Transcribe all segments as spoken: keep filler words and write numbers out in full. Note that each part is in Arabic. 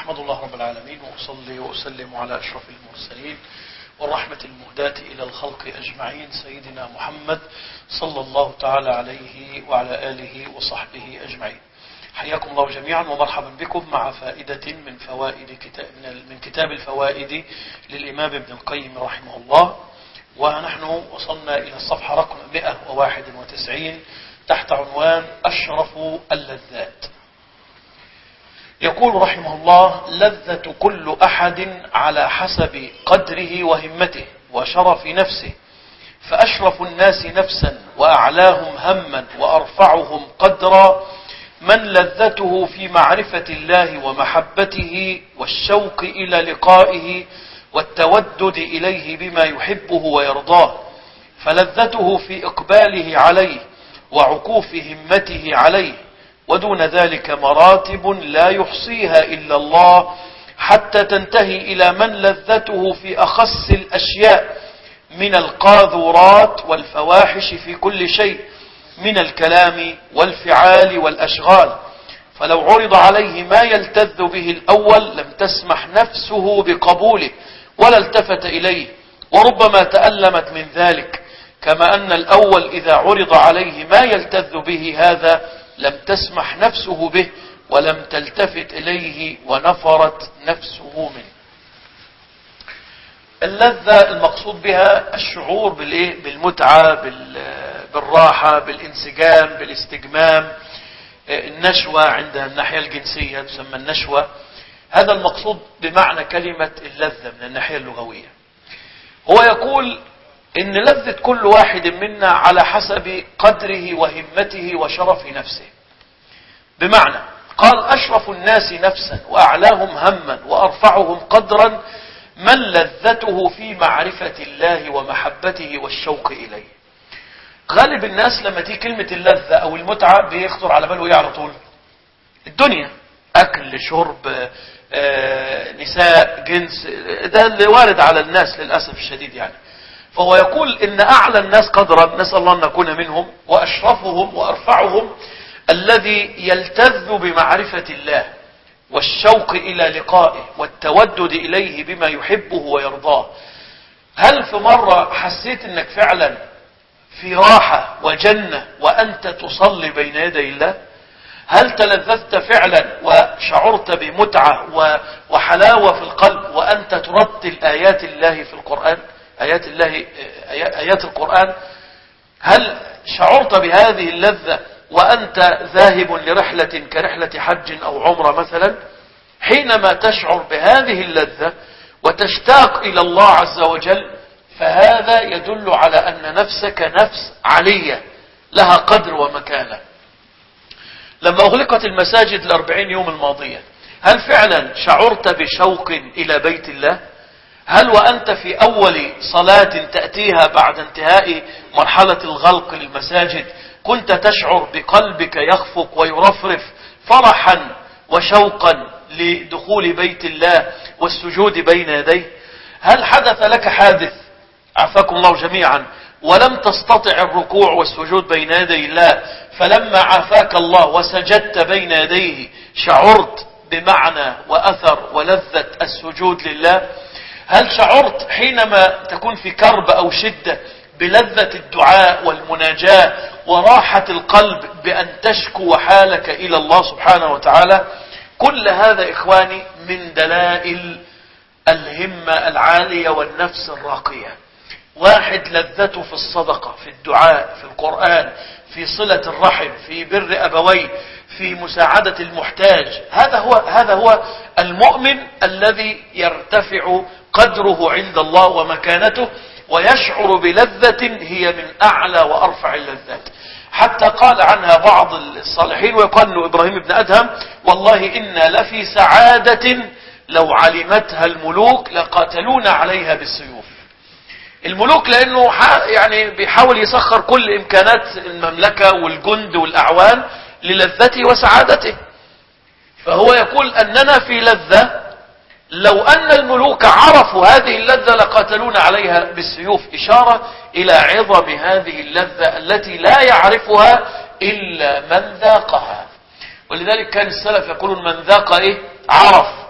أحمد الله رب العالمين وأصلي وأسلم على أشرف المرسلين والرحمة المهداة إلى الخلق أجمعين سيدنا محمد صلى الله تعالى عليه وعلى آله وصحبه أجمعين. حياكم الله جميعا ومرحبا بكم مع فائدة من فوائد كتاب من كتاب الفوائد للإمام ابن القيم رحمه الله، ونحن وصلنا إلى الصفحة رقم مئة وواحد وتسعين تحت عنوان أشرف اللذات. يقول رحمه الله: لذة كل أحد على حسب قدره وهمته وشرف نفسه، فأشرف الناس نفسا وأعلاهم هما وأرفعهم قدرا من لذته في معرفة الله ومحبته والشوق إلى لقائه والتودد إليه بما يحبه ويرضاه، فلذته في إقباله عليه وعكوف همته عليه، ودون ذلك مراتب لا يحصيها إلا الله حتى تنتهي إلى من لذته في أخص الأشياء من القاذورات والفواحش في كل شيء من الكلام والفعال والأشغال، فلو عرض عليه ما يلتذ به الأول لم تسمح نفسه بقبوله ولا التفت إليه، وربما تألمت من ذلك، كما أن الأول إذا عرض عليه ما يلتذ به هذا لم تسمح نفسه به ولم تلتفت إليه ونفرت نفسه منه. اللذة المقصود بها الشعور بالمتعة، بالراحة، بالانسجام، بالاستجمام، النشوة عند الناحية الجنسية تسمى النشوة. هذا المقصود بمعنى كلمة اللذة من الناحية اللغوية. هو يقول إن لذة كل واحد منا على حسب قدره وهمته وشرف نفسه، بمعنى قال: أشرف الناس نفسا وأعلاهم هما وأرفعهم قدرا من لذته في معرفة الله ومحبته والشوق إليه. غالب الناس لما تيجي كلمة اللذة أو المتعة بيخطر على باله إيه على طول؟ الدنيا، أكل، شرب، آه، نساء، جنس، ده اللي وارد على الناس للأسف الشديد يعني. فهو يقول إن أعلى الناس قدرا، نسأل الله أن نكون منهم، وأشرفهم وأرفعهم الذي يلتذ بمعرفة الله والشوق إلى لقائه والتودد إليه بما يحبه ويرضاه. هل في مرة حسيت أنك فعلا في راحة وجنة وأنت تصلي بين يدي الله؟ هل تلذذت فعلا وشعرت بمتعة وحلاوة في القلب وأنت ترتل آيات الله في القرآن، آيات الله، آيات القرآن؟ هل شعرت بهذه اللذة وأنت ذاهب لرحلة كرحلة حج أو عمرة مثلا؟ حينما تشعر بهذه اللذة وتشتاق إلى الله عز وجل فهذا يدل على أن نفسك نفس علية لها قدر ومكانة. لما أغلقت المساجد الأربعين يوم الماضية هل فعلا شعرت بشوق إلى بيت الله؟ هل وأنت في أول صلاة تأتيها بعد انتهاء مرحلة الغلق للمساجد كنت تشعر بقلبك يخفق ويرفرف فرحا وشوقا لدخول بيت الله والسجود بين يديه؟ هل حدث لك حادث عافاكم الله جميعا ولم تستطع الركوع والسجود بين يدي الله، فلما عافاك الله وسجدت بين يديه شعرت بمعنى وأثر ولذة السجود لله؟ هل شعرت حينما تكون في كرب أو شدة بلذة الدعاء والمناجاة وراحة القلب بأن تشكو حالك إلى الله سبحانه وتعالى؟ كل هذا إخواني من دلائل الهمة العالية والنفس الراقية. واحد لذته في الصدقة، في الدعاء، في القرآن، في صلة الرحم، في بر أبويه، في مساعدة المحتاج. هذا هو هذا هو المؤمن الذي يرتفع قدره عند الله ومكانته ويشعر بلذة هي من أعلى وأرفع اللذات. حتى قال عنها بعض الصالحين ويقال له إبراهيم بن أدهم: والله إنا لفي سعادة لو علمتها الملوك لقاتلونا عليها بالسيوف. الملوك لأنه يعني بيحاول يسخر كل إمكانات المملكة والجند والأعوان للذته وسعادته، فهو يقول أننا في لذة لو أن الملوك عرفوا هذه اللذة لقاتلون عليها بالسيوف، إشارة إلى عظم هذه اللذة التي لا يعرفها إلا من ذاقها. ولذلك كان السلف يقولون: من ذاق إيه؟ عرف،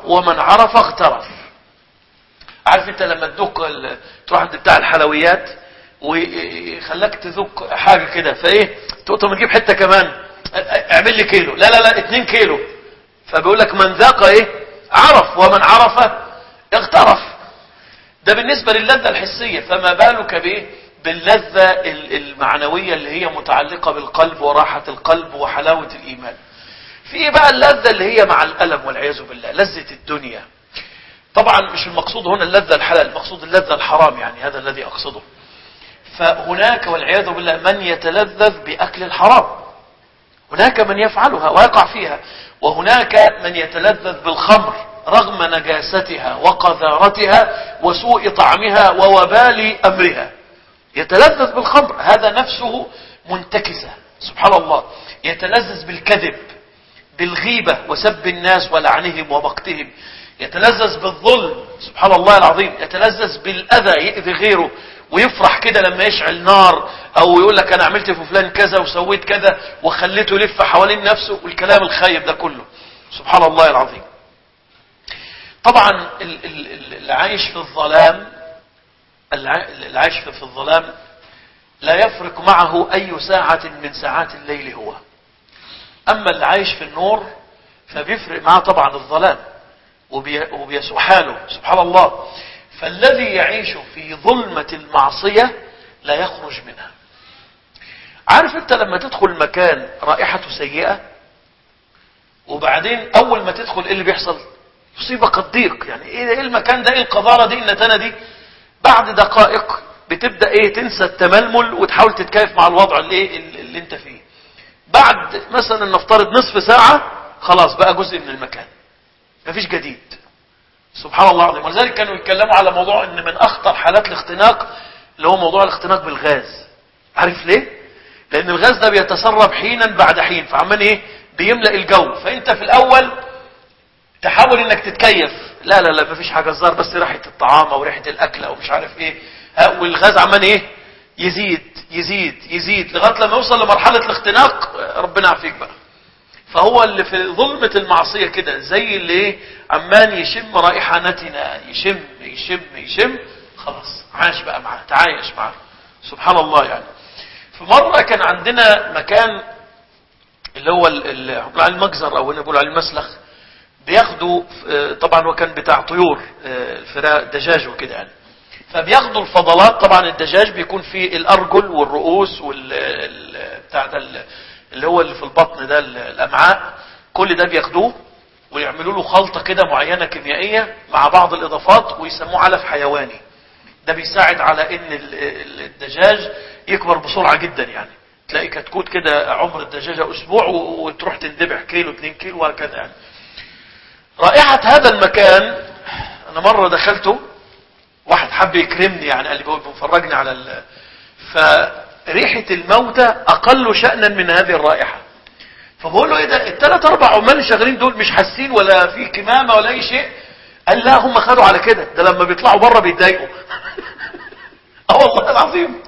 ومن عرف اغترف. عارف انت لما تذوق تروح عند بتاع الحلويات ويخليك تذوق حاجة كده، فايه تقول طب نجيب حتة كمان، اعمل لي كيلو، لا لا لا اتنين كيلو. فبيقول لك من ذاق ايه عرف ومن عرف اغترف. ده بالنسبة للذة الحسية، فما بالك بايه باللذة المعنوية اللي هي متعلقة بالقلب وراحة القلب وحلاوة الإيمان. في بقى اللذة اللي هي مع الألم والعياذ بالله، لذة الدنيا. طبعا مش المقصود هنا اللذة الحلال، المقصود اللذة الحرام، يعني هذا الذي أقصده. فهناك والعياذ بالله من يتلذذ بأكل الحرام، هناك من يفعلها ويقع فيها، وهناك من يتلذذ بالخمر رغم نجاستها وقذارتها وسوء طعمها ووبال أمرها. يتلذذ بالخمر، هذا نفسه منتكسة سبحان الله. يتلذذ بالكذب، بالغيبة وسب الناس ولعنهم ومقتهم. يتلذذ بالظلم سبحان الله العظيم. يتلذذ بالأذى، يأذي غيره ويفرح كده لما يشعل نار، او يقول لك انا عملت في فلان كذا وسويت كذا وخليته يلف حوالين نفسه، والكلام الخايب ده كله سبحان الله العظيم. طبعا اللي عايش في الظلام، اللي عايش في الظلام لا يفرق معه اي ساعة من ساعات الليل هو. اما اللي عايش في النور فبيفرق معه طبعا الظلام وبيسوء حاله سبحان الله. فالذي يعيش في ظلمة المعصية لا يخرج منها. عارف انت لما تدخل مكان رائحته سيئة وبعدين اول ما تدخل ايه اللي بيحصل؟ يصيبك الضيق، يعني ايه المكان ده، ايه القذارة دي، النتنة دي. بعد دقائق بتبدأ ايه تنسى التململ وتحاول تتكيف مع الوضع اللي, اللي انت فيه. بعد مثلا نفترض نصف ساعة خلاص بقى جزء من المكان، مفيش جديد سبحان الله العظيم. ولذلك كانوا يتكلموا على موضوع ان من اخطر حالات الاختناق اللي هو موضوع الاختناق بالغاز. عارف ليه؟ لان الغاز ده بيتسرب حينا بعد حين، فعمال ايه بيملأ الجو. فانت في الاول تحاول انك تتكيف، لا لا لا مفيش حاجة، الظاهر بس ريحة الطعام او ريحة الاكل او مش عارف ايه، والغاز عمال ايه يزيد يزيد يزيد لغاية لما يوصل لمرحلة الاختناق، ربنا يعافيك بقى. فهو اللي في ظلمة المعصية كده زي اللي ايه عمال يشم رائحة نتنة، يشم يشم يشم خلاص عاش بقى معاه، تعايش معاه سبحان الله. يعني في مرة كان عندنا مكان اللي هو المجزر او نقول على المسلخ، بياخدوا طبعا هو كان بتاع طيور الفراء دجاج وكده يعني، فبياخدوا الفضلات. طبعا الدجاج بيكون فيه الارجل والرؤوس وال بتاع ده اللي هو اللي في البطن ده الامعاء، كل ده بياخدوه ويعملوا له خلطة كده معينة كيميائية مع بعض الاضافات ويسموه علف حيواني. ده بيساعد على ان الدجاج يكبر بسرعة جدا، يعني تلاقي كتكوت كده عمر الدجاجة اسبوع وتروح تندبح كيلو اتنين كيلو وهكذا يعني. رائحة هذا المكان انا مرة دخلته، واحد حب يكرمني يعني قال لي بيفرجني على ال... فريحة الموتى اقل شأنا من هذه الرائحة. فبقول له ايه ده، الثلاث اربع عمال شغالين دول مش حاسين ولا في كمامة ولا اي شيء؟ قال لا هم خدوا على كده، ده لما بيطلعوا بره بيتضايقوا. اه والله العظيم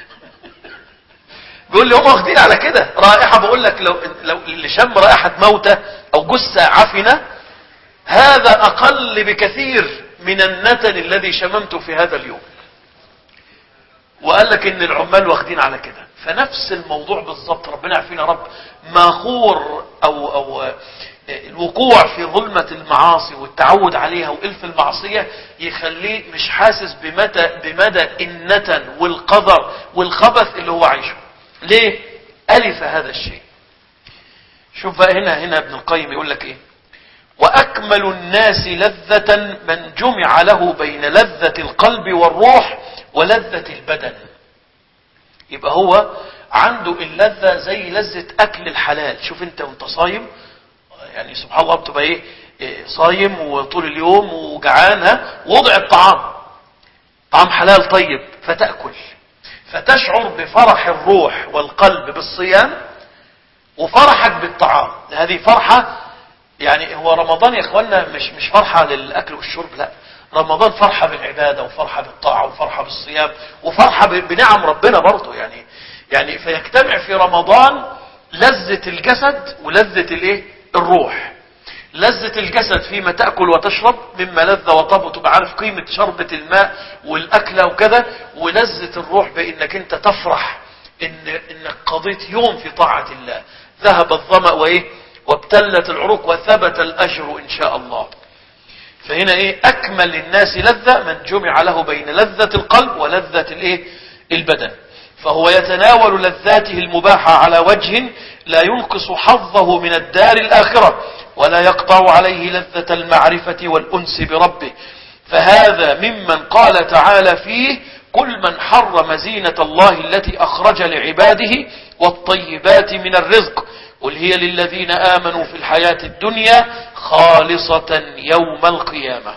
بيقول لي هم واخدين على كده رائحة. بقول لك لو لو اللي شم رائحة موتى او جثة عفنة هذا اقل بكثير من النتن الذي شممته في هذا اليوم. وقال لك ان العمال واخدين على كده. فنفس الموضوع بالضبط، ربنا يعافينا رب. ماخور او او الوقوع في ظلمة المعاصي والتعود عليها وإلف المعصية يخليه مش حاسس بمدى بمدى النتن والقذر والخبث اللي هو عايشه. ليه؟ ألف هذا الشيء. شوف بقى هنا هنا ابن القيم يقول لك ايه: وأكمل الناس لذة من جمع له بين لذة القلب والروح ولذة البدن. يبقى هو عنده اللذة زي لذة أكل الحلال. شوف انت وانت صايم يعني سبحان الله بتبقى ايه صايم وطول اليوم وجعان، ها وضع الطعام طعام حلال طيب فتأكل فتشعر بفرح الروح والقلب بالصيام وفرحك بالطعام. هذه فرحة يعني. هو رمضان يا اخوانا مش مش فرحة للأكل والشرب، لا، رمضان فرحة بالعبادة وفرحة بالطاعة وفرحة بالصيام وفرحة بنعم ربنا برضه يعني. يعني فيجتمع في رمضان لذة الجسد ولذة الايه الروح. لذة الجسد فيما تأكل وتشرب مما لذ وطاب، وتبقى عارف قيمة شربة الماء والأكلة وكذا. ولذة الروح بأنك أنت تفرح إن إنك قضيت يوم في طاعة الله، ذهب الظمأ وإيه وابتلت العروق وثبت الأجر إن شاء الله. فهنا إيه أكمل الناس لذة من جمع له بين لذة القلب ولذة الإيه البدن. فهو يتناول لذاته المباحة على وجه لا ينقص حظه من الدار الآخرة ولا يقطع عليه لذة المعرفة والأنس بربه. فهذا ممن قال تعالى فيه: كل من حرم زينة الله التي أخرج لعباده والطيبات من الرزق قل هي للذين آمنوا في الحياة الدنيا خالصة يوم القيامة.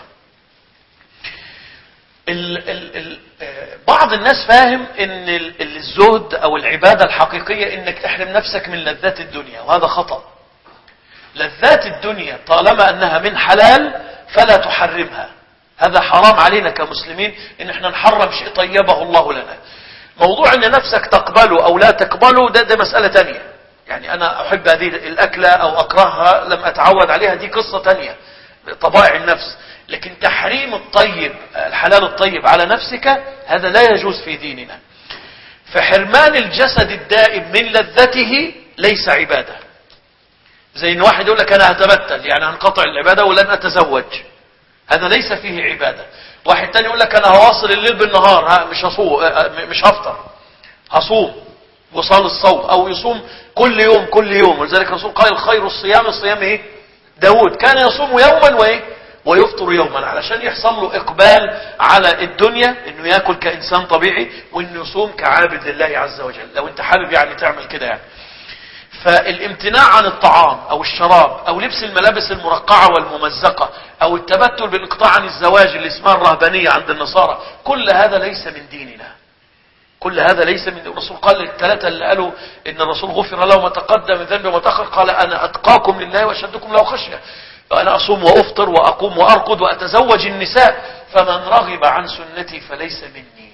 ال ال ال بعض الناس فاهم ان الزهد او العبادة الحقيقية انك تحرم نفسك من لذات الدنيا، وهذا خطأ. لذات الدنيا طالما انها من حلال فلا تحرمها. هذا حرام علينا كمسلمين ان احنا نحرم شيء طيبه الله لنا. موضوع ان نفسك تقبله او لا تقبله ده, ده مسألة تانية. يعني انا احب هذه الاكلة او اكرهها لم اتعود عليها، دي قصة تانية، طبائع النفس. لكن تحريم الطيب الحلال الطيب على نفسك هذا لا يجوز في ديننا. فحرمان الجسد الدائم من لذته ليس عبادة. زي ان واحد يقول لك انا هتبتل يعني هنقطع العبادة ولن اتزوج، هذا ليس فيه عبادة. واحد تاني يقول لك انا هواصل الليل بالنهار، ها مش هصوم مش هفطر، هصوم وصال الصوم، او يصوم كل يوم كل يوم. ولذلك الرسول قال خير الصيام الصيام ايه داود كان يصوم يوما وايه ويفطر يوما، علشان يحصل له اقبال على الدنيا انه ياكل كانسان طبيعي وانه يصوم كعابد لله عز وجل. لو انت حابب يعني تعمل كده يعني. فالامتناع عن الطعام او الشراب او لبس الملابس المرقعة والممزقة او التبتل بالانقطاع عن الزواج اللي اسمها الرهبانية عند النصارى، كل هذا ليس من ديننا. كل هذا ليس من الرسول. قال للثلاثة اللي قالوا ان الرسول غفر له ما تقدم من ذنبه وما تأخر، قال انا اتقاكم لله واشدكم له خشية. فانا اصوم وافطر واقوم وارقد واتزوج النساء، فمن رغب عن سنتي فليس مني.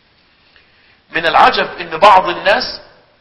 من العجب ان بعض الناس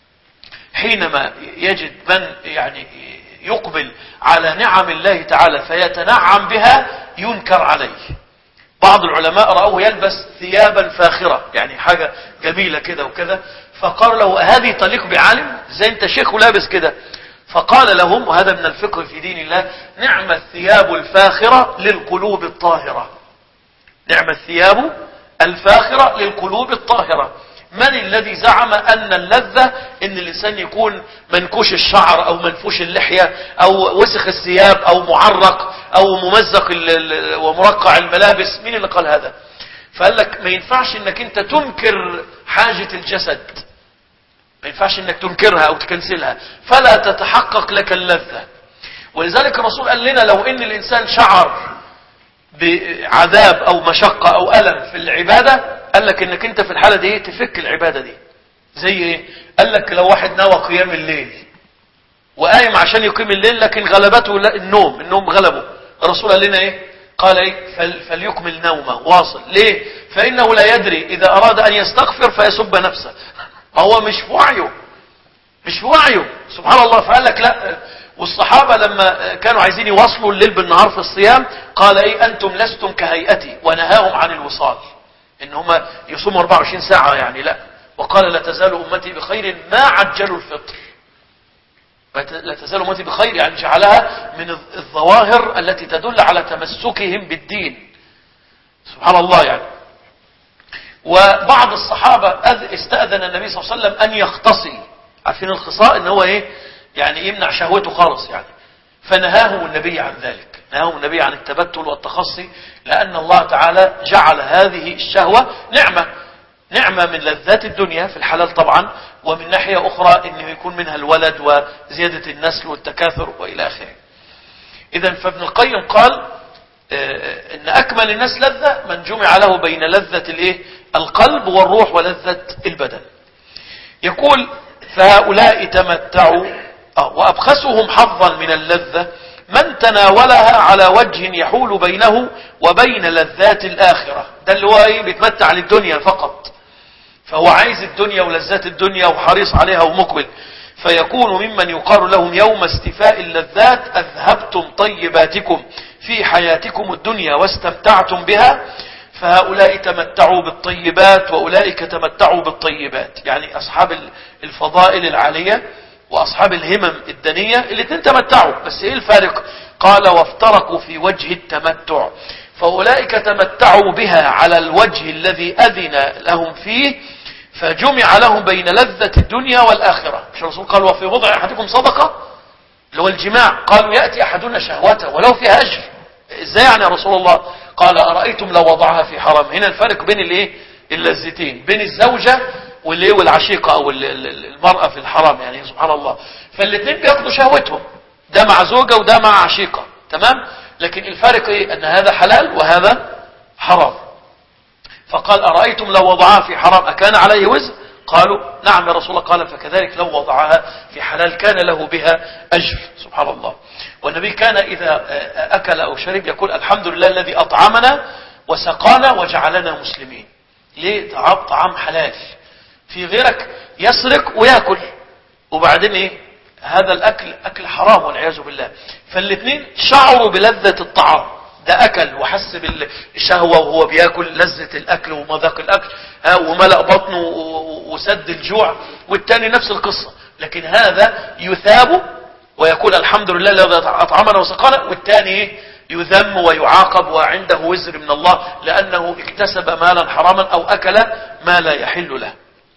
حينما يجد من يعني يقبل على نعم الله تعالى فيتنعم بها ينكر عليه. بعض العلماء رأوه يلبس ثيابا فاخرة، يعني حاجة جميلة كده وكذا، فقال له هذه تليق بعالم؟ زي انت شيخ ولابس كده. فقال لهم، وهذا من الفقه في دين الله: نعم الثياب الفاخرة للقلوب الطاهرة. نعم الثياب الفاخرة للقلوب الطاهرة. من الذي زعم أن اللذة أن الإنسان يكون منكوش الشعر أو منفوش اللحية أو وسخ الثياب أو معرق أو ممزق ومرقع الملابس؟ مين اللي قال هذا؟ فقال لك ما ينفعش أنك أنت تنكر حاجة الجسد، ما ينفعش أنك تنكرها أو تكنسلها، فلا تتحقق لك اللذة. ولذلك الرسول قال لنا لو أن الإنسان شعر بعذاب أو مشقة أو ألم في العبادة، قال لك انك انت في الحالة دي تفك العبادة دي. زي ايه؟ قال لك لو واحد نوى قيام الليل وقايم عشان يقيم الليل لكن غلبته النوم، النوم غلبه، الرسول قال لنا ايه؟ قال ايه؟ فل فليكمل نومه واصل. ليه؟ فانه لا يدري اذا اراد ان يستغفر فيسب نفسه. هو مش في وعيه، مش في وعيه، سبحان الله. فقال لك لا. والصحابة لما كانوا عايزين يواصلوا الليل بالنهار في الصيام قال ايه؟ انتم لستم كهيئتي، ونهاهم عن الوصال، ان هم يصوموا أربعة وعشرين ساعة يعني لا. وقال لا تزال امتي بخير ما عجلوا الفطر. لا تزال امتي بخير يعني جعلها من الظواهر التي تدل على تمسكهم بالدين، سبحان الله يعني. وبعض الصحابة استأذن النبي صلى الله عليه وسلم ان يختصي. عارفين الخصاء ان هو ايه؟ يعني يمنع شهوته خالص يعني. فنهاه النبي عن ذلك، نهاه النبي عن التبتل والتخصي، لأن الله تعالى جعل هذه الشهوة نعمة، نعمة من لذات الدنيا في الحلال طبعا، ومن ناحية أخرى أنه يكون منها الولد وزيادة النسل والتكاثر وإلى آخره. إذن فابن القيم قال إن أكمل الناس لذة من جمع له بين لذة الإيه؟ القلب والروح ولذة البدن. يقول فهؤلاء تمتعوا وأبخسهم حظا من اللذة من تناولها على وجه يحول بينه وبين لذات الآخرة. ده اللي هو ايه؟ بيتمتع للدنيا فقط، فهو عايز الدنيا ولذات الدنيا وحريص عليها ومقبل. فيكون ممن يقال لهم يوم استيفاء اللذات أذهبتم طيباتكم في حياتكم الدنيا واستمتعتم بها، فهؤلاء تمتعوا بالطيبات وأولئك تمتعوا بالطيبات. يعني أصحاب الفضائل العالية وأصحاب الهمم الدنية الاثنين تمتعوا، بس إيه الفارق؟ قال وافترقوا في وجه التمتع، فأولئك تمتعوا بها على الوجه الذي أذن لهم فيه، فجمع لهم بين لذة الدنيا والآخرة. مش الرسول قال وفي وضع أحدكم صدقة، اللي هو الجماع، قالوا يأتي أحدنا شهوته ولو فيها أجر. إزاي يعني يا رسول الله؟ قال أرأيتم لو وضعها في حرام. هنا الفرق بين الايه اللذتين، بين الزوجة والايه والعشيقة او المرأة في الحرام، يعني سبحان الله. فالاثنين بياخدوا شهوتهم، ده مع زوجة وده مع عشيقة، تمام؟ لكن الفرق ايه؟ ان هذا حلال وهذا حرام. فقال أرأيتم لو وضعها في حرام أكان عليه وزر؟ قالوا نعم يا رسول الله. قال فكذلك لو وضعها في حلال كان له بها أجر. سبحان الله. والنبي كان إذا أكل أو شرب يقول الحمد لله الذي أطعمنا وسقانا وجعلنا مسلمين. ليه؟ طعام طعام حلال. في غيرك يسرق ويأكل وبعدين إيه؟ هذا الأكل أكل حرام والعياذ بالله. فالاثنين شعروا بلذة الطعام، ده أكل وحس بالشهوة وهو بيأكل، لذة الأكل ومذاق الأكل وملأ بطنه وسد الجوع، والتاني نفس القصة. لكن هذا يثاب ويقول الحمد لله الذي أطعمنا وسقانا، والتاني يذم ويعاقب وعنده وزر من الله لأنه اكتسب مالا حراما أو أكل ما لا يحل له.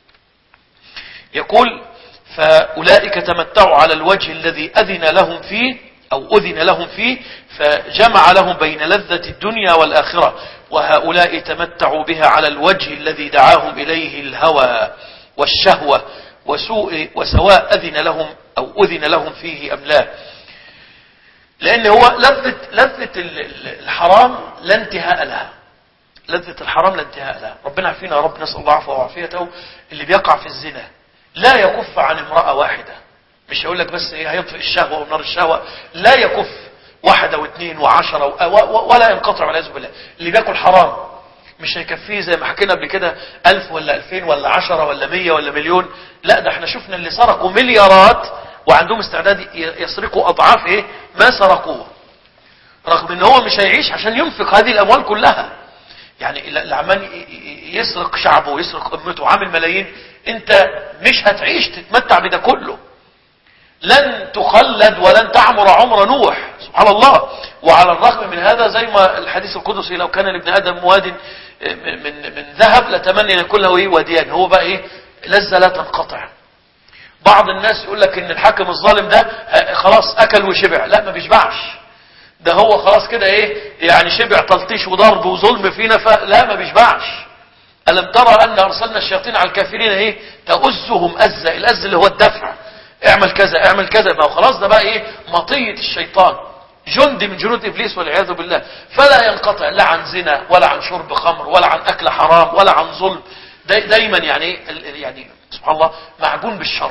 يقول فأولئك تمتعوا على الوجه الذي أذن لهم فيه أو أذن لهم فيه، فجمع لهم بين لذة الدنيا والآخرة، وهؤلاء تمتعوا بها على الوجه الذي دعاهم إليه الهوى والشهوة وسوء وسواء أذن لهم أو أذن لهم فيه أم لا. لأن هو لذة لذة الحرام لا انتهاء لها، لذة الحرام لا انتهاء لها. ربنا عافينا يا رب، نسأل الله عفوه وعافيته. اللي بيقع في الزنا لا يكف عن امرأة واحدة، مش هقول لك بس ايه هيطفئ الشهوة ونار الشهوة، لا يكف واحدة واثنين وعشرة ولا ينقطع والعياذ بالله. اللي بياكل حرام مش هيكفيه زي ما حكينا قبل كده ألف ولا ألفين ولا عشرة ولا مية ولا مليون، لا ده احنا شفنا اللي سرقوا مليارات وعندهم استعداد يسرقوا أضعاف ايه ما سرقوه، رغم ان هو مش هيعيش عشان ينفق هذه الأموال كلها. يعني اللي عمال يسرق شعبه ويسرق أمته عامل ملايين، انت مش هتعيش تتمتع بده كله، لن تخلد ولن تعمر عمر نوح. سبحان الله. وعلى الرغم من هذا زي ما الحديث القدسي لو كان لابن آدم واد من, من, من ذهب لتمنى أن يكون له ايه وديان، هو بقى ايه لذة لا تنقطع. بعض الناس يقول لك ان الحاكم الظالم ده خلاص اكل وشبع، لا ما بيشبعش، ده هو خلاص كده ايه يعني شبع تلطيش وضرب وظلم فينا، فلا ما بيشبعش. ألم ترى أن أرسلنا الشياطين على الكافرين ايه تؤزهم أزة، الأز اللي هو الدفع، اعمل كذا اعمل كذا، ما خلاص ده بقى ايه مطية الشيطان، جند من جنود إبليس والعياذ بالله. فلا ينقطع لا عن زنا ولا عن شرب خمر ولا عن أكل حرام ولا عن ظلم، داي دايما يعني يعني سبحان الله معجون بالشر.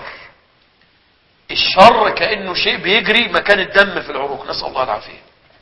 الشر كأنه شيء بيجري مكان الدم في العروق، نسأل الله العافية.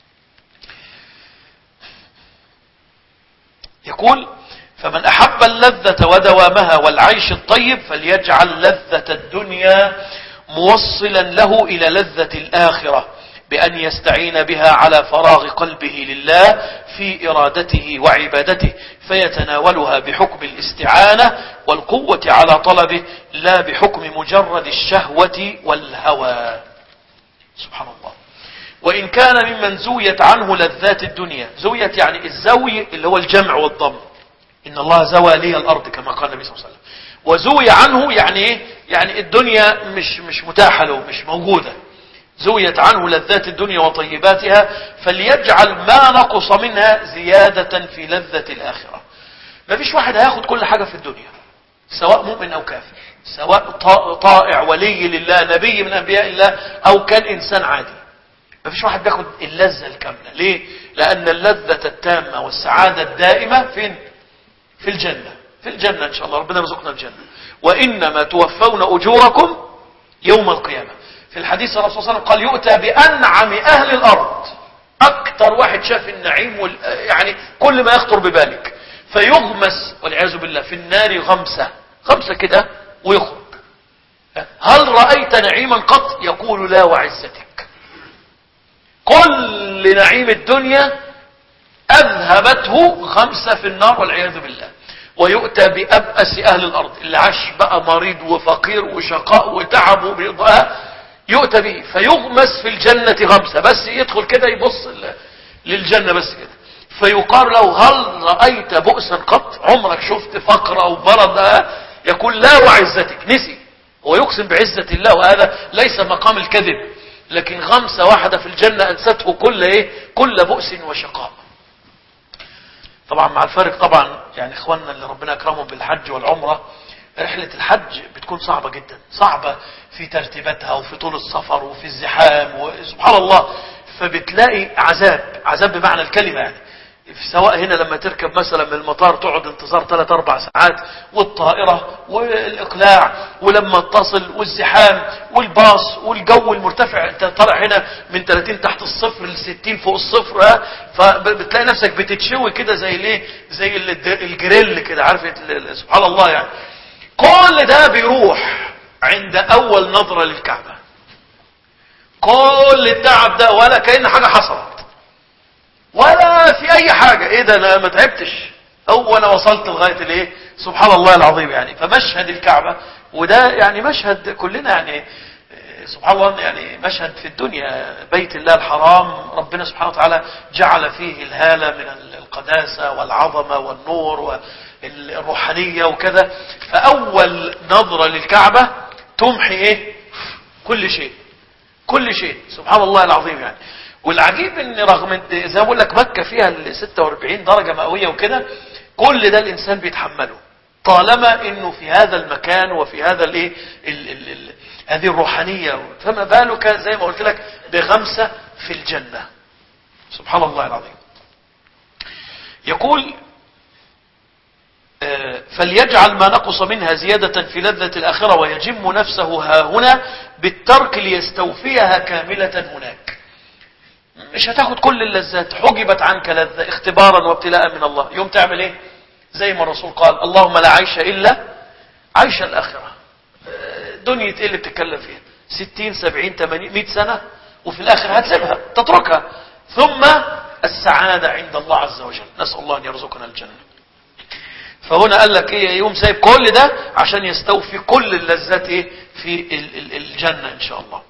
يقول فمن أحب اللذة ودوامها والعيش الطيب فليجعل لذة الدنيا موصلا له إلى لذة الآخرة بأن يستعين بها على فراغ قلبه لله في إرادته وعبادته، فيتناولها بحكم الاستعانة والقوة على طلبه لا بحكم مجرد الشهوة والهوى. سبحان الله. وإن كان ممن زويت عنه لذات الدنيا، زويت يعني الزوي اللي هو الجمع والضم، إن الله زوى لي الأرض كما قال النبي صلى الله عليه وسلم. وزوي عنه يعني إيه؟ يعني الدنيا مش مش متاحة له، مش موجودة. زويت عنه لذات الدنيا وطيباتها فليجعل ما نقص منها زيادة في لذة الآخرة. ما فيش واحد هياخد كل حاجة في الدنيا، سواء مؤمن أو كافر، سواء طائع ولي لله نبي من أنبياء الله أو كان إنسان عادي. ما فيش واحد بياخد اللذة الكاملة. ليه؟ لأن اللذة التامة والسعادة الدائمة فين؟ في الجنة. في الجنة إن شاء الله، ربنا يرزقنا الجنة. وإنما توفون أجوركم يوم القيامة. في الحديث الرسول صلى الله عليه وسلم قال يؤتى بأنعم أهل الأرض، أكثر واحد شاف النعيم وال... يعني كل ما يخطر ببالك، فيغمس والعياذ بالله في النار غمسة غمسة كده ويخرج. هل رأيت نعيما قط؟ يقول لا وعزتك. كل نعيم الدنيا أذهبته خمسة في النار والعياذ بالله. ويؤتى بأبأس أهل الأرض، اللي عاش بقى مريض وفقير وشقاء وتعب وبيضاء، يؤتى به فيغمس في الجنة غمسة، بس يدخل كده يبص للجنة بس كده، فيقال له هل رأيت بؤسا قط؟ عمرك شفت فقر أو برد؟ يقول لا وعزتك. نسي، هو يقسم بعزة الله، وهذا ليس مقام الكذب، لكن غمسة واحدة في الجنة أنسته كل إيه؟ كل بؤس وشقاء. طبعا مع الفارق طبعا، يعني اخواننا اللي ربنا اكرمهم بالحج والعمرة، رحلة الحج بتكون صعبة جدا، صعبة في ترتيباتها وفي طول السفر وفي الزحام وسبحان الله، فبتلاقي عذاب، عذاب بمعنى الكلمة يعني. سواء هنا لما تركب مثلا من المطار تقعد انتظار ثلاث اربع ساعات، والطائرة والاقلاع، ولما تصل والزحام والباص والجو المرتفع، انت طالع هنا من ثلاثين تحت الصفر ل ستين فوق الصفر، فبتلاقي نفسك بتتشوي كده زي الايه، زي الجريل كده، عارف سبحان الله يعني. كل ده بيروح عند اول نظرة للكعبة، كل التعب ده ولا كأن حاجة حصلت، ولا في اي حاجة. ايه ده، انا ما تعبتش، او انا وصلت لغاية الايه، سبحان الله العظيم يعني. فمشهد الكعبة، وده يعني مشهد كلنا يعني سبحان الله، يعني مشهد في الدنيا، بيت الله الحرام، ربنا سبحانه وتعالى جعل فيه الهالة من القداسة والعظمة والنور والروحانية وكذا. فاول نظرة للكعبة تمحي ايه، كل شيء، كل شيء سبحان الله العظيم يعني. والعجيب ان رغم زي ما بقول لك مكة فيها ال ستة واربعين درجة مئوية وكده، كل ده الانسان بيتحمله طالما انه في هذا المكان وفي هذا الايه، هذه الروحانية. فما بالك زي ما قلت لك بغمسة في الجنة، سبحان الله العظيم. يقول فليجعل ما نقص منها زيادة في لذة الآخرة ويجم نفسه ها هنا بالترك ليستوفيها كاملة هناك. مش هتاخد كل اللذات، حجبت عنك لذة اختبارا وابتلاء من الله، يوم تعمل ايه؟ زي ما الرسول قال اللهم لا عيش إلا عيش الآخرة. دنيا ايه اللي بتتكلم فيها؟ ستين سبعين ثمانين مئة سنة، وفي الآخر هتسيبها تتركها، ثم السعادة عند الله عز وجل. نسأل الله أن يرزقنا الجنة. فهنا قال لك ايه، يوم سايب كل ده عشان يستوفي كل اللذات ايه في الجنة ان شاء الله.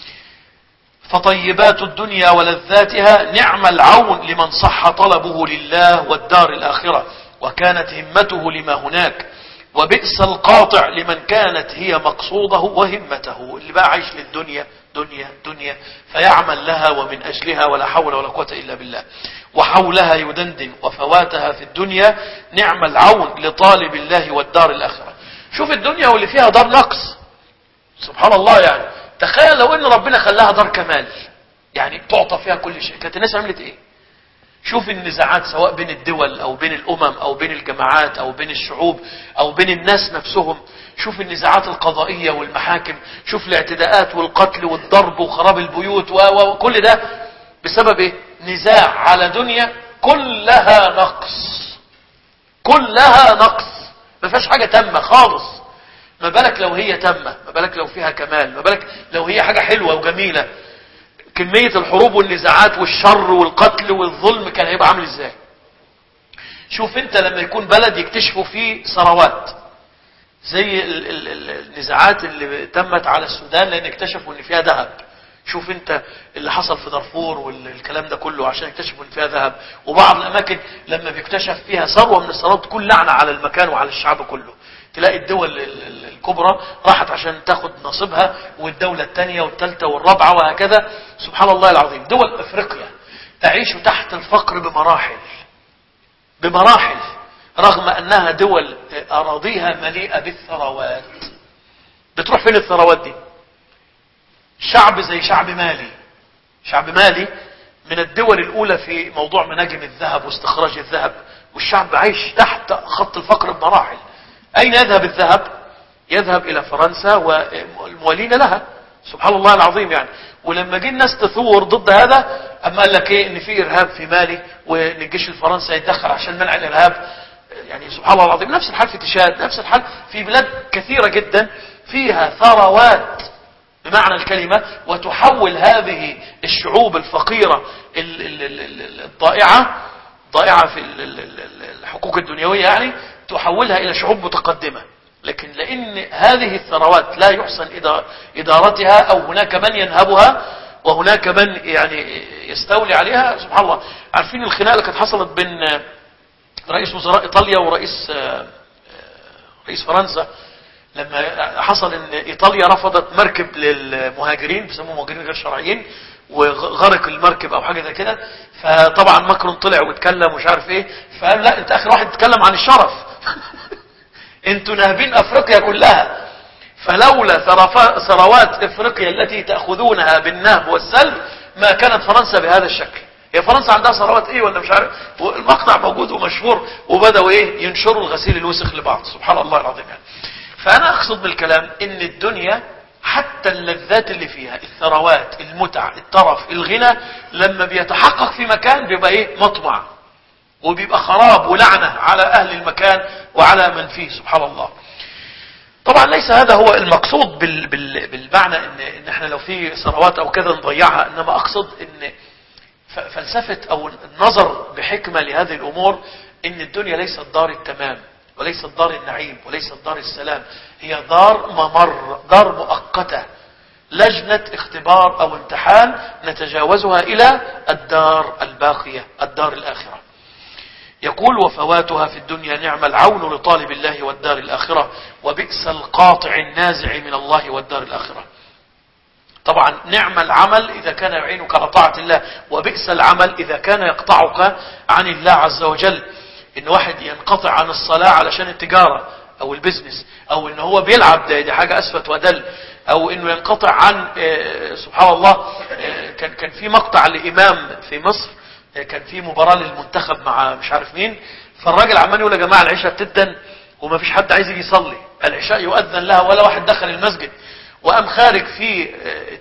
فطيبات الدنيا ولذاتها نعم العون لمن صح طلبه لله والدار الآخرة وكانت همته لما هناك، وبئس القاطع لمن كانت هي مقصوده وهمته، اللي بقى عايش للدنيا دنيا دنيا فيعمل لها ومن أجلها ولا حول ولا قوة إلا بالله، وحولها يدندن وفواتها في الدنيا نعم العون لطالب الله والدار الآخرة. شوف الدنيا واللي فيها دار نقص، سبحان الله يعني. تخيل لو ان ربنا خلاها دار كمال، يعني تعطى فيها كل شيء، كانت الناس عملت ايه؟ شوف النزاعات سواء بين الدول او بين الامم او بين الجماعات او بين الشعوب او بين الناس نفسهم، شوف النزاعات القضائية والمحاكم، شوف الاعتداءات والقتل والضرب وخراب البيوت وكل ده بسبب ايه؟ نزاع على دنيا كلها نقص، كلها نقص، ما فيهاش حاجة تامة خالص. ما بالك لو هي تامة، ما بالك لو فيها كمال، ما بالك لو هي حاجة حلوة وجميلة. كمية الحروب والنزاعات والشر والقتل والظلم كان هيبقى عامل ازاي؟ شوف انت لما يكون بلد يكتشفوا فيه ثروات، زي النزاعات اللي تمت على السودان لان اكتشفوا ان فيها ذهب. شوف انت اللي حصل في دارفور والكلام ده كله عشان اكتشفوا ان فيها ذهب. وبعض الاماكن لما بيكتشف فيها ثروة من الثروات تكون لعنة على المكان وعلى الشعب كله. تلاقي الدول الكبرى راحت عشان تاخد نصيبها، والدولة الثانية والثالثة والرابعة وهكذا. سبحان الله العظيم. دول افريقيا تعيش تحت الفقر بمراحل بمراحل رغم انها دول اراضيها مليئة بالثروات. بتروح فين الثروات دي؟ شعب زي شعب مالي، شعب مالي من الدول الاولى في موضوع مناجم الذهب واستخراج الذهب، والشعب عايش تحت خط الفقر بمراحل. أين يذهب الذهب؟ يذهب إلى فرنسا والموالين لها، سبحان الله العظيم يعني. ولما جه الناس تثور ضد هذا، أما قال لك إيه، إن في إرهاب في مالي وإن الجيش الفرنسي يتدخل عشان منع الإرهاب، يعني سبحان الله العظيم نفس الحال في تشاد، نفس الحال في بلاد كثيرة جدا فيها ثروات بمعنى الكلمة، وتحول هذه الشعوب الفقيرة الضائعة ضائعة في الحقوق الدنيوية يعني، تحولها إلى شعوب متقدمة. لكن لأن هذه الثروات لا يحسن إدارتها، أو هناك من ينهبها وهناك من يعني يستولي عليها. سبحان الله، عارفين الخناقة اللي كانت حصلت بين رئيس وزراء إيطاليا ورئيس رئيس فرنسا، لما حصل ان ايطاليا رفضت مركب للمهاجرين، بيسموهم مهاجرين غير شرعيين، وغرق المركب او حاجه زي كده. فطبعا ماكرون طلع واتكلم ومش عارف ايه، فقال لا انت اخر واحد تتكلم عن الشرف انتوا ناهبين افريقيا كلها، فلولا ثروات افريقيا التي تاخذونها بالنهب والسلب ما كانت فرنسا بهذا الشكل. هي فرنسا عندها ثروات ايه ولا مش عارف، المقطع موجود ومشهور، وبداوا ايه ينشروا الغسيل الوسخ لبعض. سبحان الله العظيم يعني. فأنا أقصد بالكلام إن الدنيا حتى اللذات اللي فيها، الثروات، المتع، الترف، الغنى، لما بيتحقق في مكان بيبقى إيه مطمع، وبيبقى خراب ولعنة على أهل المكان وعلى من فيه. سبحان الله. طبعا ليس هذا هو المقصود بال بال بالمعنى إن, إن إحنا لو في ثروات أو كذا نضيعها، إنما أقصد إن فلسفة أو النظر بحكمة لهذه الأمور، إن الدنيا ليست دار التمام، وليست دار النعيم، وليست دار السلام، هي دار ممر، دار مؤقتة، لجنة اختبار أو امتحان نتجاوزها إلى الدار الباقية، الدار الآخرة. يقول وفواتها في الدنيا نعم العون لطالب الله والدار الآخرة، وبئس القاطع النازع من الله والدار الآخرة. طبعا نعم العمل إذا كان يعينك على طاعة الله، وبئس العمل إذا كان يقطعك عن الله عز وجل. ان واحد ينقطع عن الصلاة علشان التجارة او البزنس، او ان هو بيلعب، ده دي حاجة اسفت ودل، او انه ينقطع عن سبحان الله. كان كان في مقطع لامام في مصر، كان في مباراة للمنتخب مع مش عارف مين، فالراجل عمال يقول يا جماعة العشاء بتدن وما فيش حد عايز يجي يصلي، العشاء يؤذن لها ولا واحد دخل المسجد، وقام خارج في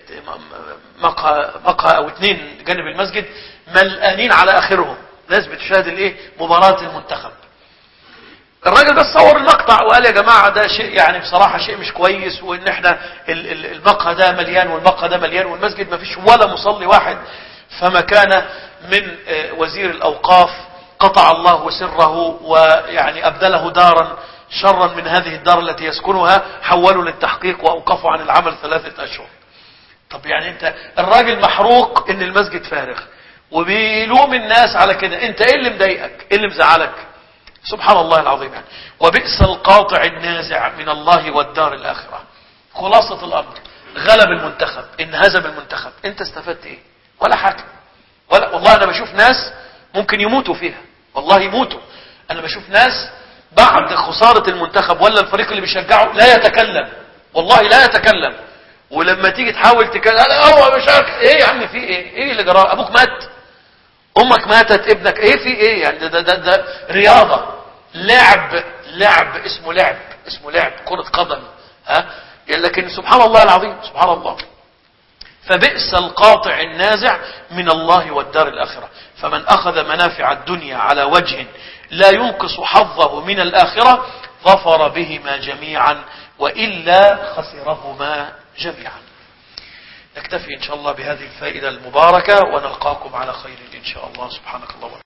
مقهى مقهى او اتنين جانب المسجد ملقانين على اخرهم ناس بتشاهد الايه مباراة المنتخب. الراجل ده صور المقطع وقال يا جماعة ده شيء يعني بصراحة شيء مش كويس، وان احنا المقهى ده مليان والمقهى ده مليان والمسجد ما فيش ولا مصلي واحد. فما كان من وزير الاوقاف قطع الله سره، ويعني ابدله دارا شرا من هذه الدار التي يسكنها، حولوا للتحقيق واوقفوا عن العمل ثلاثة اشهر. طب يعني انت الراجل محروق ان المسجد فارغ، وبيلوم الناس على كده، انت ايه اللي مضايقك، ايه اللي مزعلك؟ سبحان الله العظيم يعني. وبئس القاطع النازع من الله والدار الآخرة. خلاصة الأمر، غلب المنتخب، انهزم المنتخب، انت استفدت ايه؟ ولا حاجة. ولا والله انا بشوف ناس ممكن يموتوا فيها، والله يموتوا. انا بشوف ناس بعد خسارة المنتخب ولا الفريق اللي بيشجعه لا يتكلم، والله لا يتكلم. ولما تيجي تحاول تكلم هو مش عارف ايه يا عم، في ايه؟ ايه اللي جرى؟ ابوك مات، امك ماتت، ابنك ايه، في ايه يعني؟ ده, ده, ده, ده رياضة، لعب لعب اسمه لعب اسمه لعب كرة قدم، ها. لكن سبحان الله العظيم، سبحان الله. فبئس القاطع النازع من الله والدار الآخرة. فمن أخذ منافع الدنيا على وجه لا ينقص حظه من الآخرة ظفر بهما جميعا، وإلا خسرهما جميعا. نكتفي إن شاء الله بهذه الفائدة المباركة، ونلقاكم على خير إن شاء الله. سبحانك اللهم